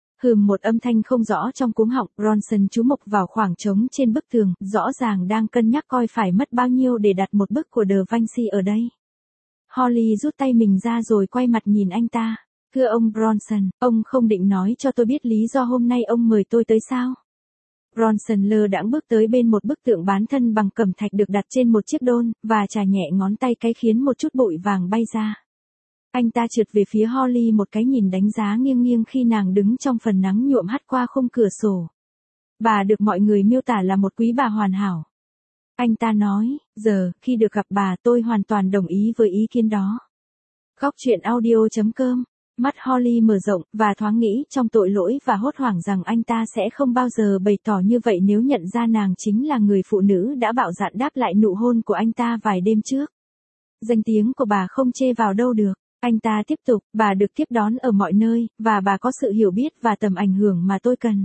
Một âm thanh không rõ trong cuống họng, Bronson chú mục vào khoảng trống trên bức tường, rõ ràng đang cân nhắc coi phải mất bao nhiêu để đặt một bức của da Vinci ở đây. Holly rút tay mình ra rồi quay mặt nhìn anh ta. Thưa ông Bronson, ông không định nói cho tôi biết lý do hôm nay ông mời tôi tới sao? Bronson lơ đãng bước tới bên một bức tượng bán thân bằng cẩm thạch được đặt trên một chiếc đôn, và chà nhẹ ngón tay cái khiến một chút bụi vàng bay ra. Anh ta trượt về phía Holly một cái nhìn đánh giá nghiêng nghiêng khi nàng đứng trong phần nắng nhuộm hắt qua khung cửa sổ. Bà được mọi người miêu tả là một quý bà hoàn hảo. Anh ta nói, giờ, khi được gặp bà, tôi hoàn toàn đồng ý với ý kiến đó. Góc truyện audio.com. Mắt Holly mở rộng, và thoáng nghĩ trong tội lỗi và hốt hoảng rằng anh ta sẽ không bao giờ bày tỏ như vậy nếu nhận ra nàng chính là người phụ nữ đã bạo dạn đáp lại nụ hôn của anh ta vài đêm trước. Danh tiếng của bà không chê vào đâu được. Anh ta tiếp tục, bà được tiếp đón ở mọi nơi, và bà có sự hiểu biết và tầm ảnh hưởng mà tôi cần.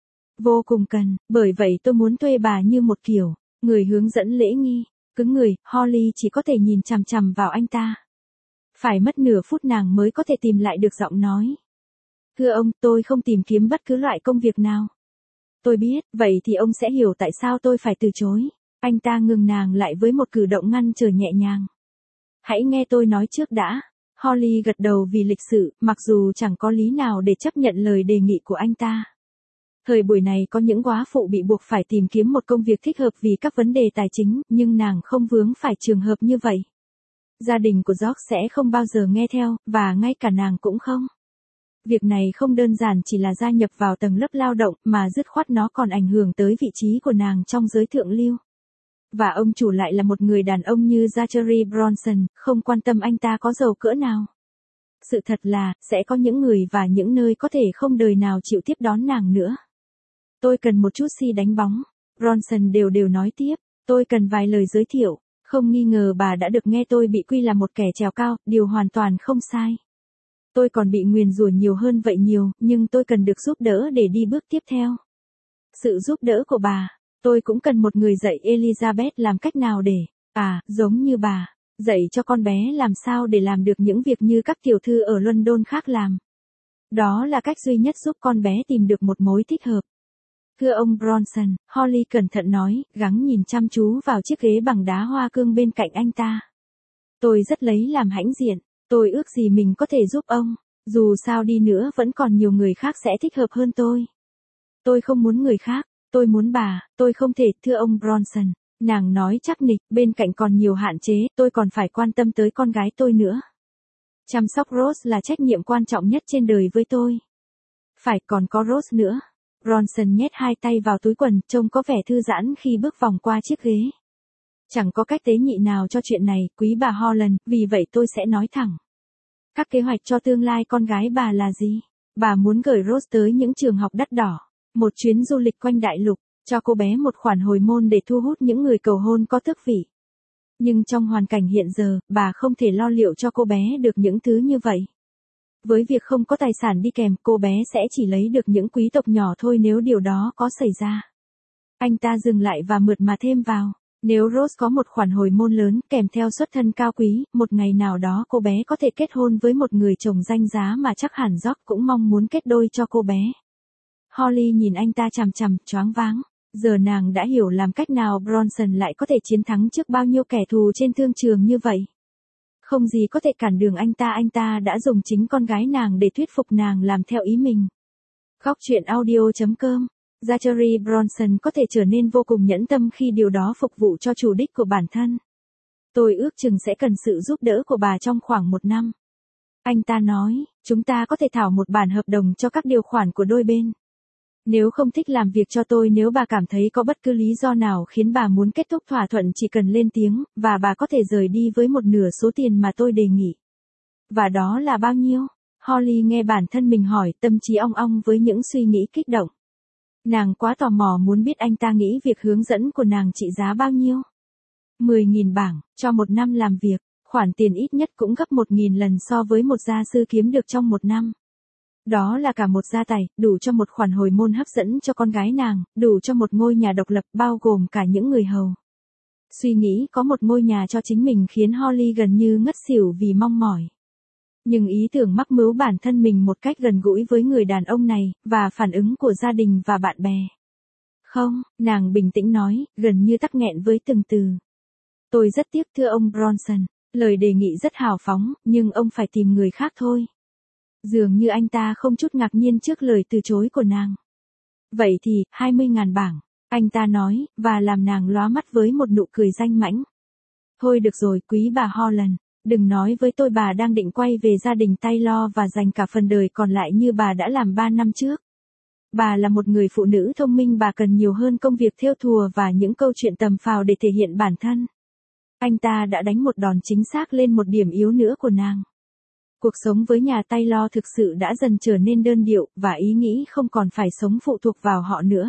Vô cùng cần, bởi vậy tôi muốn thuê bà như một kiểu người hướng dẫn lễ nghi. Cứng người, Holly chỉ có thể nhìn chằm chằm vào anh ta. Phải mất nửa phút nàng mới có thể tìm lại được giọng nói. Thưa ông, tôi không tìm kiếm bất cứ loại công việc nào. Tôi biết, vậy thì ông sẽ hiểu tại sao tôi phải từ chối. Anh ta ngừng nàng lại với một cử động ngăn trở nhẹ nhàng. Hãy nghe tôi nói trước đã. Holly gật đầu vì lịch sự, mặc dù chẳng có lý nào để chấp nhận lời đề nghị của anh ta. Thời buổi này có những góa phụ bị buộc phải tìm kiếm một công việc thích hợp vì các vấn đề tài chính, nhưng nàng không vướng phải trường hợp như vậy. Gia đình của George sẽ không bao giờ nghe theo, và ngay cả nàng cũng không. Việc này không đơn giản chỉ là gia nhập vào tầng lớp lao động, mà dứt khoát nó còn ảnh hưởng tới vị trí của nàng trong giới thượng lưu. Và ông chủ lại là một người đàn ông như Zachary Bronson, không quan tâm anh ta có giàu cỡ nào. Sự thật là, sẽ có những người và những nơi có thể không đời nào chịu tiếp đón nàng nữa. Tôi cần một chút si đánh bóng. Bronson đều nói tiếp, tôi cần vài lời giới thiệu. Không nghi ngờ bà đã được nghe tôi bị quy là một kẻ trèo cao, điều hoàn toàn không sai. Tôi còn bị nguyền rủa nhiều hơn vậy nhiều, nhưng tôi cần được giúp đỡ để đi bước tiếp theo. Sự giúp đỡ của bà, tôi cũng cần một người dạy Elizabeth làm cách nào để, giống như bà, dạy cho con bé làm sao để làm được những việc như các tiểu thư ở London khác làm. Đó là cách duy nhất giúp con bé tìm được một mối thích hợp. Thưa ông Bronson, Holly cẩn thận nói, gắng nhìn chăm chú vào chiếc ghế bằng đá hoa cương bên cạnh anh ta. Tôi rất lấy làm hãnh diện, tôi ước gì mình có thể giúp ông, dù sao đi nữa vẫn còn nhiều người khác sẽ thích hợp hơn tôi. Tôi không muốn người khác, tôi muốn bà, tôi không thể, thưa ông Bronson. Nàng nói chắc nịch, bên cạnh còn nhiều hạn chế, tôi còn phải quan tâm tới con gái tôi nữa. Chăm sóc Rose là trách nhiệm quan trọng nhất trên đời với tôi. Phải còn có Rose nữa. Bronson nhét hai tay vào túi quần, trông có vẻ thư giãn khi bước vòng qua chiếc ghế. Chẳng có cách tế nhị nào cho chuyện này, quý bà Holland, vì vậy tôi sẽ nói thẳng. Các kế hoạch cho tương lai con gái bà là gì? Bà muốn gửi Rose tới những trường học đắt đỏ, một chuyến du lịch quanh đại lục, cho cô bé một khoản hồi môn để thu hút những người cầu hôn có tước vị. Nhưng trong hoàn cảnh hiện giờ, bà không thể lo liệu cho cô bé được những thứ như vậy. Với việc không có tài sản đi kèm, cô bé sẽ chỉ lấy được những quý tộc nhỏ thôi nếu điều đó có xảy ra. Anh ta dừng lại và mượt mà thêm vào. Nếu Rose có một khoản hồi môn lớn kèm theo xuất thân cao quý, một ngày nào đó cô bé có thể kết hôn với một người chồng danh giá mà chắc hẳn George cũng mong muốn kết đôi cho cô bé. Holly nhìn anh ta chằm chằm, choáng váng. Giờ nàng đã hiểu làm cách nào Bronson lại có thể chiến thắng trước bao nhiêu kẻ thù trên thương trường như vậy. Không gì có thể cản đường anh ta đã dùng chính con gái nàng để thuyết phục nàng làm theo ý mình. Góc truyện audio.com. Zachary Bronson có thể trở nên vô cùng nhẫn tâm khi điều đó phục vụ cho chủ đích của bản thân. Tôi ước chừng sẽ cần sự giúp đỡ của bà trong khoảng 1 năm. Anh ta nói, chúng ta có thể thảo một bản hợp đồng cho các điều khoản của đôi bên. Nếu không thích làm việc cho tôi, nếu bà cảm thấy có bất cứ lý do nào khiến bà muốn kết thúc thỏa thuận, chỉ cần lên tiếng, và bà có thể rời đi với một nửa số tiền mà tôi đề nghị. Và đó là bao nhiêu? Holly nghe bản thân mình hỏi, tâm trí ong ong với những suy nghĩ kích động. Nàng quá tò mò muốn biết anh ta nghĩ việc hướng dẫn của nàng trị giá bao nhiêu. 10.000 bảng, cho một năm làm việc, khoản tiền ít nhất cũng gấp 1.000 lần so với một gia sư kiếm được trong một năm. Đó là cả một gia tài, đủ cho một khoản hồi môn hấp dẫn cho con gái nàng, đủ cho một ngôi nhà độc lập bao gồm cả những người hầu. Suy nghĩ có một ngôi nhà cho chính mình khiến Holly gần như ngất xỉu vì mong mỏi. Nhưng ý tưởng mắc mưu bản thân mình một cách gần gũi với người đàn ông này, và phản ứng của gia đình và bạn bè. Không, nàng bình tĩnh nói, gần như tắc nghẹn với từng từ. Tôi rất tiếc thưa ông Bronson, lời đề nghị rất hào phóng, nhưng ông phải tìm người khác thôi. Dường như anh ta không chút ngạc nhiên trước lời từ chối của nàng. Vậy thì, 20.000 bảng, anh ta nói, và làm nàng lóa mắt với một nụ cười danh mãnh. Thôi được rồi, quý bà Holland, đừng nói với tôi bà đang định quay về gia đình Taylor và dành cả phần đời còn lại như bà đã làm 3 năm trước. Bà là một người phụ nữ thông minh, bà cần nhiều hơn công việc thêu thùa và những câu chuyện tầm phào để thể hiện bản thân. Anh ta đã đánh một đòn chính xác lên một điểm yếu nữa của nàng. Cuộc sống với nhà Taylor thực sự đã dần trở nên đơn điệu, và ý nghĩ không còn phải sống phụ thuộc vào họ nữa.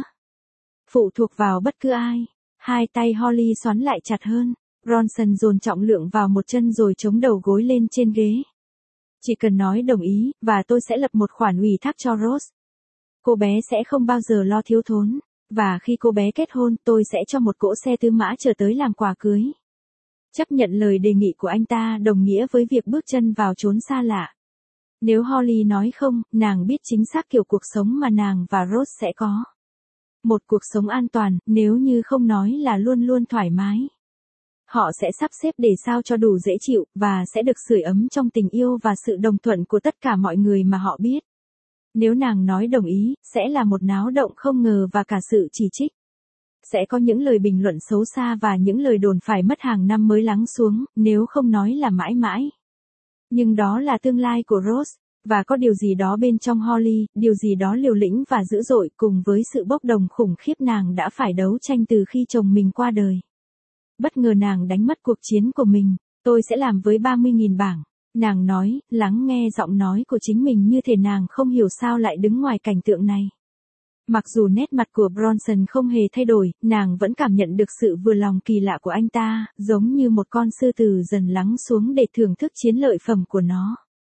Phụ thuộc vào bất cứ ai. Hai tay Holly xoắn lại chặt hơn. Bronson dồn trọng lượng vào một chân rồi chống đầu gối lên trên ghế. Chỉ cần nói đồng ý, và tôi sẽ lập một khoản ủy thác cho Rose. Cô bé sẽ không bao giờ lo thiếu thốn. Và khi cô bé kết hôn, tôi sẽ cho một cỗ xe tư mã chở tới làm quà cưới. Chấp nhận lời đề nghị của anh ta đồng nghĩa với việc bước chân vào chốn xa lạ. Nếu Holly nói không, nàng biết chính xác kiểu cuộc sống mà nàng và Rose sẽ có. Một cuộc sống an toàn, nếu như không nói là luôn luôn thoải mái. Họ sẽ sắp xếp để sao cho đủ dễ chịu, và sẽ được sưởi ấm trong tình yêu và sự đồng thuận của tất cả mọi người mà họ biết. Nếu nàng nói đồng ý, sẽ là một náo động không ngờ và cả sự chỉ trích. Sẽ có những lời bình luận xấu xa và những lời đồn phải mất hàng năm mới lắng xuống, nếu không nói là mãi mãi. Nhưng đó là tương lai của Rose, và có điều gì đó bên trong Holly, điều gì đó liều lĩnh và dữ dội cùng với sự bốc đồng khủng khiếp nàng đã phải đấu tranh từ khi chồng mình qua đời. Bất ngờ nàng đánh mất cuộc chiến của mình, tôi sẽ làm với 30.000 bảng. Nàng nói, lắng nghe giọng nói của chính mình như thể nàng không hiểu sao lại đứng ngoài cảnh tượng này. Mặc dù nét mặt của Bronson không hề thay đổi, nàng vẫn cảm nhận được sự vừa lòng kỳ lạ của anh ta, giống như một con sư tử dần lắng xuống để thưởng thức chiến lợi phẩm của nó.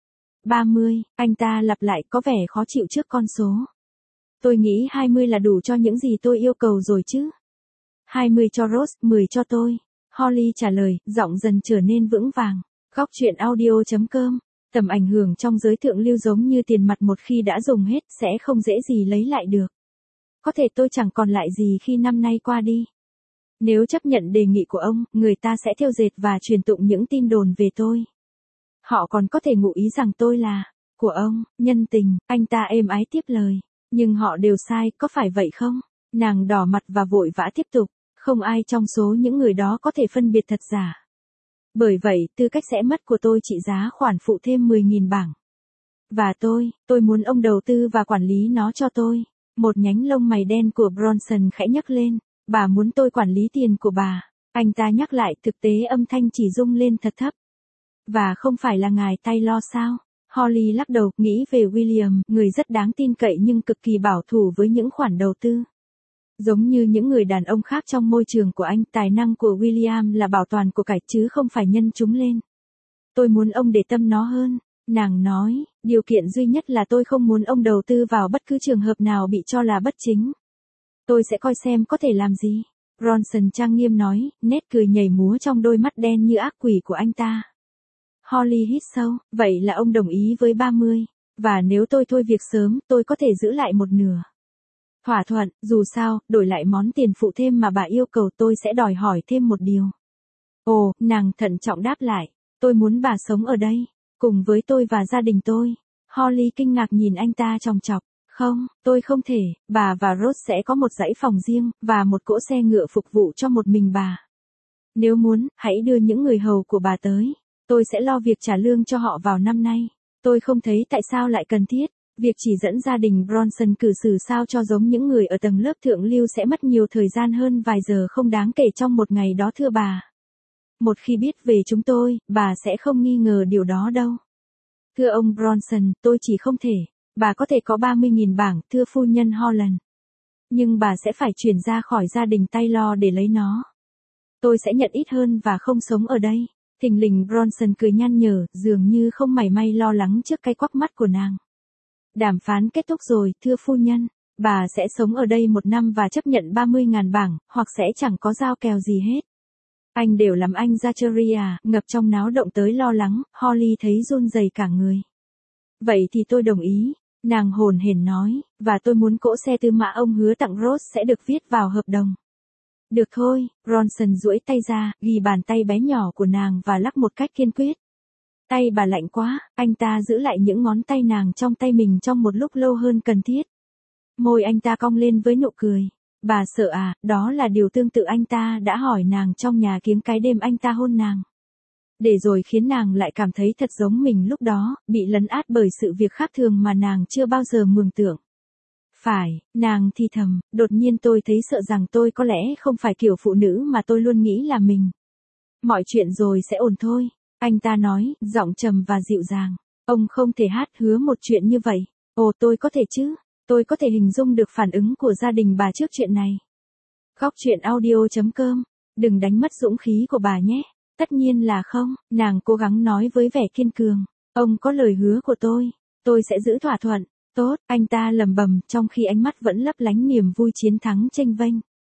30, anh ta lặp lại có vẻ khó chịu trước con số. Tôi nghĩ 20 là đủ cho những gì tôi yêu cầu rồi chứ. 20 cho Rose, 10 cho tôi. Holly trả lời, giọng dần trở nên vững vàng. Góc truyện audio.com. Tầm ảnh hưởng trong giới thượng lưu giống như tiền mặt, một khi đã dùng hết, sẽ không dễ gì lấy lại được. Có thể tôi chẳng còn lại gì khi năm nay qua đi. Nếu chấp nhận đề nghị của ông, người ta sẽ thêu dệt và truyền tụng những tin đồn về tôi. Họ còn có thể ngụ ý rằng tôi là của ông, nhân tình, anh ta êm ái tiếp lời. Nhưng họ đều sai, có phải vậy không? Nàng đỏ mặt và vội vã tiếp tục. Không ai trong số những người đó có thể phân biệt thật giả. Bởi vậy, tư cách sẽ mất của tôi trị giá khoản phụ thêm 10.000 bảng. Và tôi muốn ông đầu tư và quản lý nó cho tôi. Một nhánh lông mày đen của Bronson khẽ nhấc lên. Bà muốn tôi quản lý tiền của bà. Anh ta nhắc lại, thực tế âm thanh chỉ rung lên thật thấp. Và không phải là ngài Taylor sao? Holly lắc đầu, nghĩ về William, người rất đáng tin cậy nhưng cực kỳ bảo thủ với những khoản đầu tư. Giống như những người đàn ông khác trong môi trường của anh, tài năng của William là bảo toàn của cải chứ không phải nhân chúng lên. Tôi muốn ông để tâm nó hơn. Nàng nói, điều kiện duy nhất là tôi không muốn ông đầu tư vào bất cứ trường hợp nào bị cho là bất chính. Tôi sẽ coi xem có thể làm gì. Bronson trang nghiêm nói, nét cười nhảy múa trong đôi mắt đen như ác quỷ của anh ta. Holly hít sâu, vậy là ông đồng ý với 30. Và nếu tôi thôi việc sớm, tôi có thể giữ lại một nửa. Thỏa thuận, dù sao, đổi lại món tiền phụ thêm mà bà yêu cầu, tôi sẽ đòi hỏi thêm một điều. Ồ, nàng thận trọng đáp lại, tôi muốn bà sống ở đây, cùng với tôi và gia đình tôi. Holly kinh ngạc nhìn anh ta chòng chọc. Không, tôi không thể, bà và Rose sẽ có một dãy phòng riêng, và một cỗ xe ngựa phục vụ cho một mình bà. Nếu muốn, hãy đưa những người hầu của bà tới. Tôi sẽ lo việc trả lương cho họ vào năm nay. Tôi không thấy tại sao lại cần thiết. Việc chỉ dẫn gia đình Bronson cư xử sao cho giống những người ở tầng lớp thượng lưu sẽ mất nhiều thời gian hơn vài giờ không đáng kể trong một ngày đó thưa bà. Một khi biết về chúng tôi, bà sẽ không nghi ngờ điều đó đâu. Thưa ông Bronson, tôi chỉ không thể. Bà có thể có 30.000 bảng, thưa phu nhân Holland. Nhưng bà sẽ phải chuyển ra khỏi gia đình Taylor để lấy nó. Tôi sẽ nhận ít hơn và không sống ở đây. Thình lình Bronson cười nhăn nhở, dường như không mảy may lo lắng trước cái quắc mắt của nàng. Đàm phán kết thúc rồi, thưa phu nhân. Bà sẽ sống ở đây 1 năm và chấp nhận 30.000 bảng, hoặc sẽ chẳng có giao kèo gì hết. Anh đều làm anh Zachary à, ngập trong náo động tới lo lắng, Holly thấy run rẩy cả người. Vậy thì tôi đồng ý, nàng hồn hển nói, và tôi muốn cỗ xe tư mã ông hứa tặng Rose sẽ được viết vào hợp đồng. Được thôi, Bronson duỗi tay ra, ghi bàn tay bé nhỏ của nàng và lắc một cách kiên quyết. Tay bà lạnh quá, anh ta giữ lại những ngón tay nàng trong tay mình trong một lúc lâu hơn cần thiết. Môi anh ta cong lên với nụ cười. Bà sợ à, đó là điều tương tự anh ta đã hỏi nàng trong nhà kiếng cái đêm anh ta hôn nàng. Để rồi khiến nàng lại cảm thấy thật giống mình lúc đó, bị lấn át bởi sự việc khác thường mà nàng chưa bao giờ mường tượng. Phải, nàng thì thầm, đột nhiên tôi thấy sợ rằng tôi có lẽ không phải kiểu phụ nữ mà tôi luôn nghĩ là mình. Mọi chuyện rồi sẽ ổn thôi, anh ta nói, giọng trầm và dịu dàng. Ông không thể hát hứa một chuyện như vậy. Ồ tôi có thể chứ, tôi có thể hình dung được phản ứng của gia đình bà trước chuyện này. Góc truyện audio.com, đừng đánh mất dũng khí của bà nhé. Tất nhiên là không, nàng cố gắng nói với vẻ kiên cường. Ông có lời hứa của tôi sẽ giữ thỏa thuận. Tốt, anh ta lẩm bẩm trong khi ánh mắt vẫn lấp lánh niềm vui chiến thắng chênh vênh.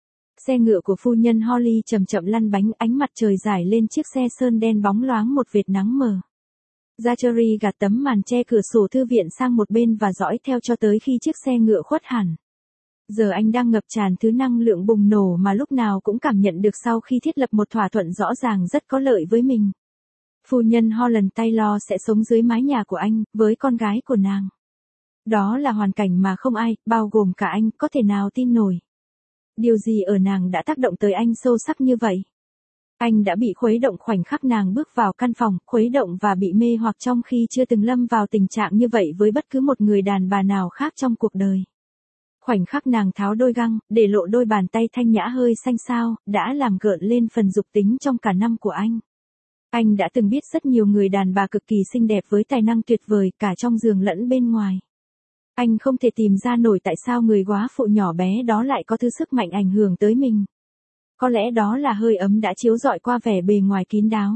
Xe ngựa của phu nhân Holly chậm chậm lăn bánh, ánh mặt trời rải lên chiếc xe sơn đen bóng loáng một vệt nắng mờ. Zachary gạt tấm màn che cửa sổ thư viện sang một bên và dõi theo cho tới khi chiếc xe ngựa khuất hẳn. Giờ anh đang ngập tràn thứ năng lượng bùng nổ mà lúc nào cũng cảm nhận được sau khi thiết lập một thỏa thuận rõ ràng rất có lợi với mình. Phu nhân Holland Taylor sẽ sống dưới mái nhà của anh, với con gái của nàng. Đó là hoàn cảnh mà không ai, bao gồm cả anh, có thể nào tin nổi. Điều gì ở nàng đã tác động tới anh sâu sắc như vậy? Anh đã bị khuấy động khoảnh khắc nàng bước vào căn phòng, khuấy động và bị mê hoặc trong khi chưa từng lâm vào tình trạng như vậy với bất cứ một người đàn bà nào khác trong cuộc đời. Khoảnh khắc nàng tháo đôi găng, để lộ đôi bàn tay thanh nhã hơi xanh xao, đã làm gợn lên phần dục tính trong cả năm của anh. Anh đã từng biết rất nhiều người đàn bà cực kỳ xinh đẹp với tài năng tuyệt vời cả trong giường lẫn bên ngoài. Anh không thể tìm ra nổi tại sao người góa phụ nhỏ bé đó lại có thứ sức mạnh ảnh hưởng tới mình. Có lẽ đó là hơi ấm đã chiếu rọi qua vẻ bề ngoài kín đáo.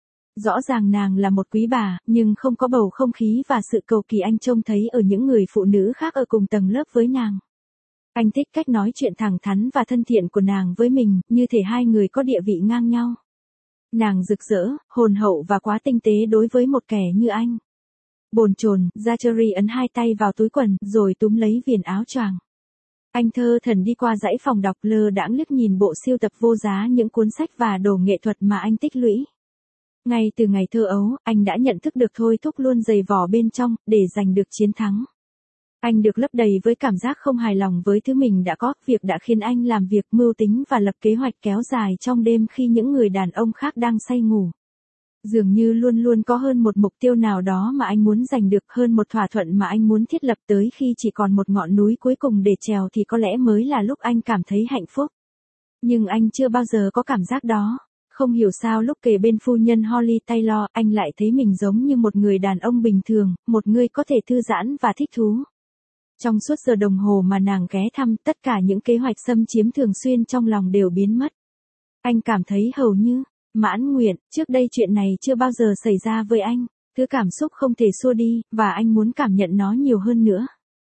Rõ ràng nàng là một quý bà, nhưng không có bầu không khí và sự cầu kỳ anh trông thấy ở những người phụ nữ khác ở cùng tầng lớp với nàng. Anh thích cách nói chuyện thẳng thắn và thân thiện của nàng với mình, như thể hai người có địa vị ngang nhau. Nàng rực rỡ, hồn hậu và quá tinh tế đối với một kẻ như anh. Bồn chồn, Zachary ấn hai tay vào túi quần, rồi túm lấy viền áo choàng. Anh thơ thẩn đi qua dãy phòng đọc, lơ đãng liếc nhìn bộ sưu tập vô giá những cuốn sách và đồ nghệ thuật mà anh tích lũy. Ngay từ ngày thơ ấu, anh đã nhận thức được thôi thúc luôn dày vò bên trong, để giành được chiến thắng. Anh được lấp đầy với cảm giác không hài lòng với thứ mình đã có, việc đã khiến anh làm việc mưu tính và lập kế hoạch kéo dài trong đêm khi những người đàn ông khác đang say ngủ. Dường như luôn luôn có hơn một mục tiêu nào đó mà anh muốn giành được, hơn một thỏa thuận mà anh muốn thiết lập, tới khi chỉ còn một ngọn núi cuối cùng để trèo thì có lẽ mới là lúc anh cảm thấy hạnh phúc. Nhưng anh chưa bao giờ có cảm giác đó. Không hiểu sao lúc kề bên phu nhân Holly Taylor, anh lại thấy mình giống như một người đàn ông bình thường, một người có thể thư giãn và thích thú. Trong suốt giờ đồng hồ mà nàng ghé thăm, tất cả những kế hoạch xâm chiếm thường xuyên trong lòng đều biến mất. Anh cảm thấy hầu như mãn nguyện. Trước đây chuyện này chưa bao giờ xảy ra với anh. Thứ cảm xúc không thể xua đi, và anh muốn cảm nhận nó nhiều hơn nữa.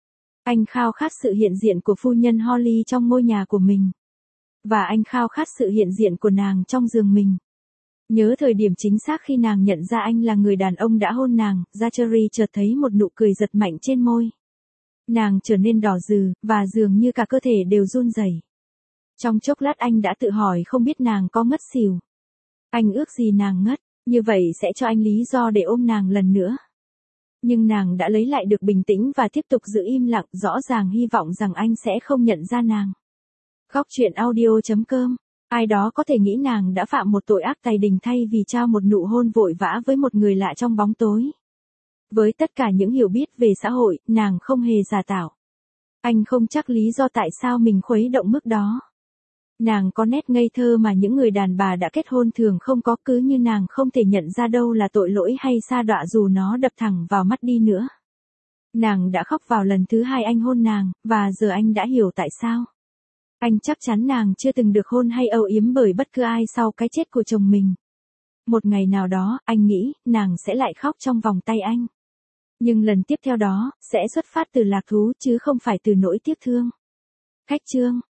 Anh khao khát sự hiện diện của phu nhân Holly trong ngôi nhà của mình. Và anh khao khát sự hiện diện của nàng trong giường mình. Nhớ thời điểm chính xác khi nàng nhận ra anh là người đàn ông đã hôn nàng, Zachary chợt thấy một nụ cười giật mạnh trên môi. Nàng trở nên đỏ rừ, và dường như cả cơ thể đều run rẩy. Trong chốc lát anh đã tự hỏi không biết nàng có ngất xỉu. Anh ước gì nàng ngất, như vậy sẽ cho anh lý do để ôm nàng lần nữa. Nhưng nàng đã lấy lại được bình tĩnh và tiếp tục giữ im lặng, rõ ràng hy vọng rằng anh sẽ không nhận ra nàng. Góc truyện audio.com. Ai đó có thể nghĩ nàng đã phạm một tội ác tày đình thay vì trao một nụ hôn vội vã với một người lạ trong bóng tối. Với tất cả những hiểu biết về xã hội, nàng không hề giả tạo. Anh không chắc lý do tại sao mình khuấy động mức đó. Nàng có nét ngây thơ mà những người đàn bà đã kết hôn thường không có, cứ như nàng không thể nhận ra đâu là tội lỗi hay sa đọa dù nó đập thẳng vào mắt đi nữa. Nàng đã khóc vào lần thứ 2 anh hôn nàng, và giờ anh đã hiểu tại sao. Anh chắc chắn nàng chưa từng được hôn hay âu yếm bởi bất cứ ai sau cái chết của chồng mình. Một ngày nào đó, anh nghĩ, nàng sẽ lại khóc trong vòng tay anh. Nhưng lần tiếp theo đó, sẽ xuất phát từ lạc thú chứ không phải từ nỗi tiếc thương. Khách chương